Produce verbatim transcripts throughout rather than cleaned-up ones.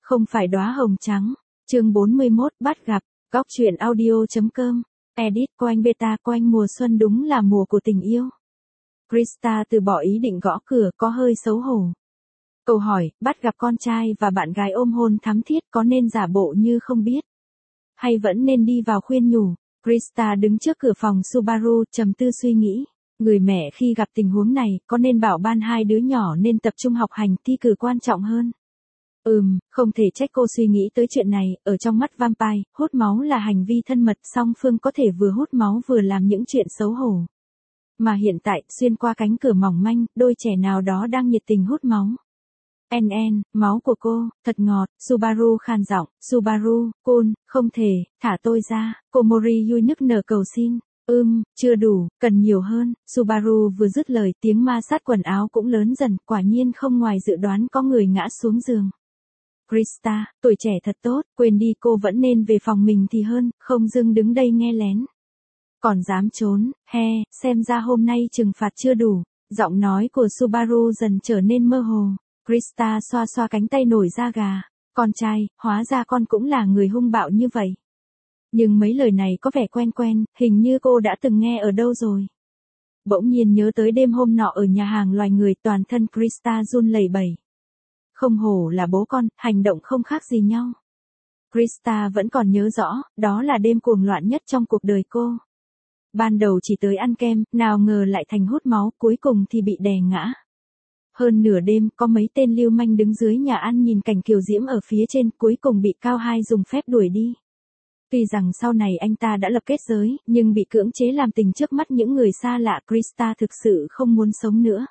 Không phải đóa hồng trắng. Chương bốn mươi mốt bắt gặp. Góc truyện audio chấm com. Edit Coanh Beta Coanh mùa xuân đúng là mùa của tình yêu. Krista từ bỏ ý định gõ cửa có hơi xấu hổ. Câu hỏi, bắt gặp con trai và bạn gái ôm hôn thắm thiết có nên giả bộ như không biết? Hay vẫn nên đi vào khuyên nhủ? Krista đứng trước cửa phòng Subaru trầm tư suy nghĩ. Người mẹ khi gặp tình huống này có nên bảo ban hai đứa nhỏ nên tập trung học hành thi cử quan trọng hơn? Ừm, không thể trách cô suy nghĩ tới chuyện này, ở trong mắt vampire, hút máu là hành vi thân mật, song phương có thể vừa hút máu vừa làm những chuyện xấu hổ. Mà hiện tại, xuyên qua cánh cửa mỏng manh, đôi trẻ nào đó đang nhiệt tình hút máu. En en, máu của cô, thật ngọt, Subaru khan giọng, Subaru, cool, không thể, thả tôi ra, Komori Yui nức nở cầu xin. Ưm, chưa đủ, cần nhiều hơn, Subaru vừa dứt lời tiếng ma sát quần áo cũng lớn dần, quả nhiên không ngoài dự đoán có người ngã xuống giường. Krista, tuổi trẻ thật tốt, quên đi cô vẫn nên về phòng mình thì hơn, không dưng đứng đây nghe lén. Còn dám trốn, he, xem ra hôm nay trừng phạt chưa đủ, giọng nói của Subaru dần trở nên mơ hồ. Krista xoa xoa cánh tay nổi da gà, con trai, hóa ra con cũng là người hung bạo như vậy. Nhưng mấy lời này có vẻ quen quen, hình như cô đã từng nghe ở đâu rồi. Bỗng nhiên nhớ tới đêm hôm nọ ở nhà hàng loài người, toàn thân Krista run lẩy bẩy. Không hổ là bố con, hành động không khác gì nhau. Krista vẫn còn nhớ rõ, đó là đêm cuồng loạn nhất trong cuộc đời cô. Ban đầu chỉ tới ăn kem, nào ngờ lại thành hút máu, cuối cùng thì bị đè ngã. Hơn nửa đêm, có mấy tên lưu manh đứng dưới nhà ăn nhìn cảnh kiều diễm ở phía trên, cuối cùng bị Cao Hai dùng phép đuổi đi. Tuy rằng sau này anh ta đã lập kết giới, nhưng bị cưỡng chế làm tình trước mắt những người xa lạ, Krista thực sự không muốn sống nữa.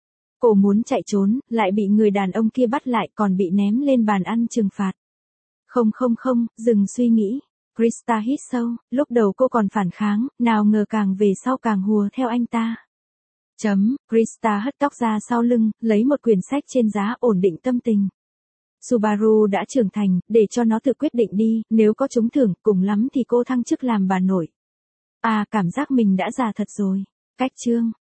Cô muốn chạy trốn, lại bị người đàn ông kia bắt lại, còn bị ném lên bàn ăn trừng phạt. Không không không, dừng suy nghĩ. Krista hít sâu, lúc đầu cô còn phản kháng, nào ngờ càng về sau càng hùa theo anh ta. Chấm, Krista hất tóc ra sau lưng, lấy một quyển sách trên giá ổn định tâm tình. Subaru đã trưởng thành, để cho nó tự quyết định đi, nếu có trúng thưởng, cùng lắm thì cô thăng chức làm bà nội. À, cảm giác mình đã già thật rồi. Cách chương.